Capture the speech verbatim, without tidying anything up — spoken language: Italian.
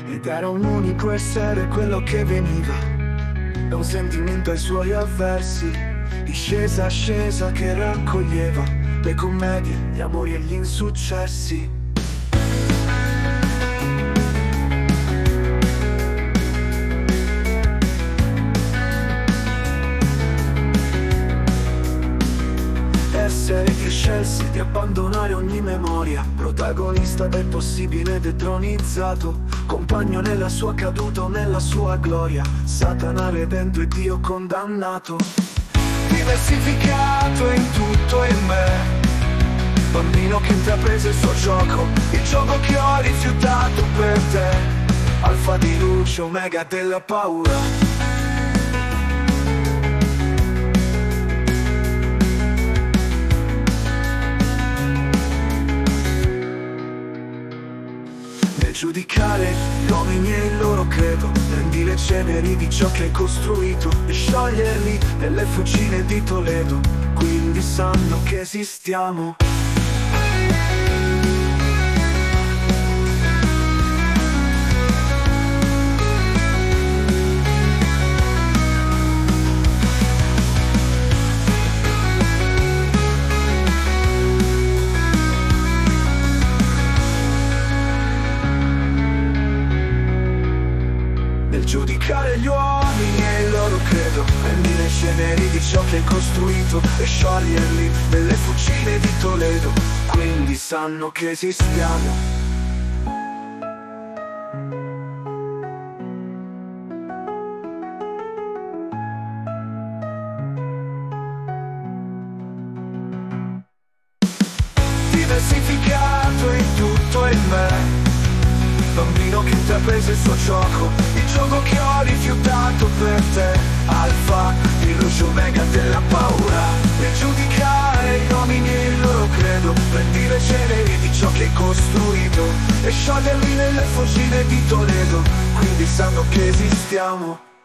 ed era un unico essere quello che veniva da un sentimento ai suoi avversi, discesa ascesa che raccoglieva le commedie, gli amori e gli insuccessi. Essere che scelse di abbandonare ogni memoria, protagonista del possibile detronizzato, compagno nella sua caduta o nella sua gloria, Satana redento e Dio condannato, diversificato in tutto in me, bambino che intraprese il suo gioco, il gioco che ho rifiutato per te, alfa di luce, omega della paura. Giudicare gli uomini e il loro credo, prendi le ceneri di ciò che hai costruito e scioglierli nelle fucine di Toledo, quindi sanno che esistiamo. Giudicare gli uomini e il loro credo, prendi le ceneri di ciò che hai costruito e scioglierli nelle fucine di Toledo, quindi sanno che esistiamo. Diversificato in tutto in me, bambino che intraprese il suo gioco, il gioco che ho rifiutato per te, alfa, il luce omega della paura, e giudicare gli uomini e il loro credo, prendi le ceneri di ciò che hai costruito e scioglierli nelle fucine di Toledo, quindi sanno che esistiamo.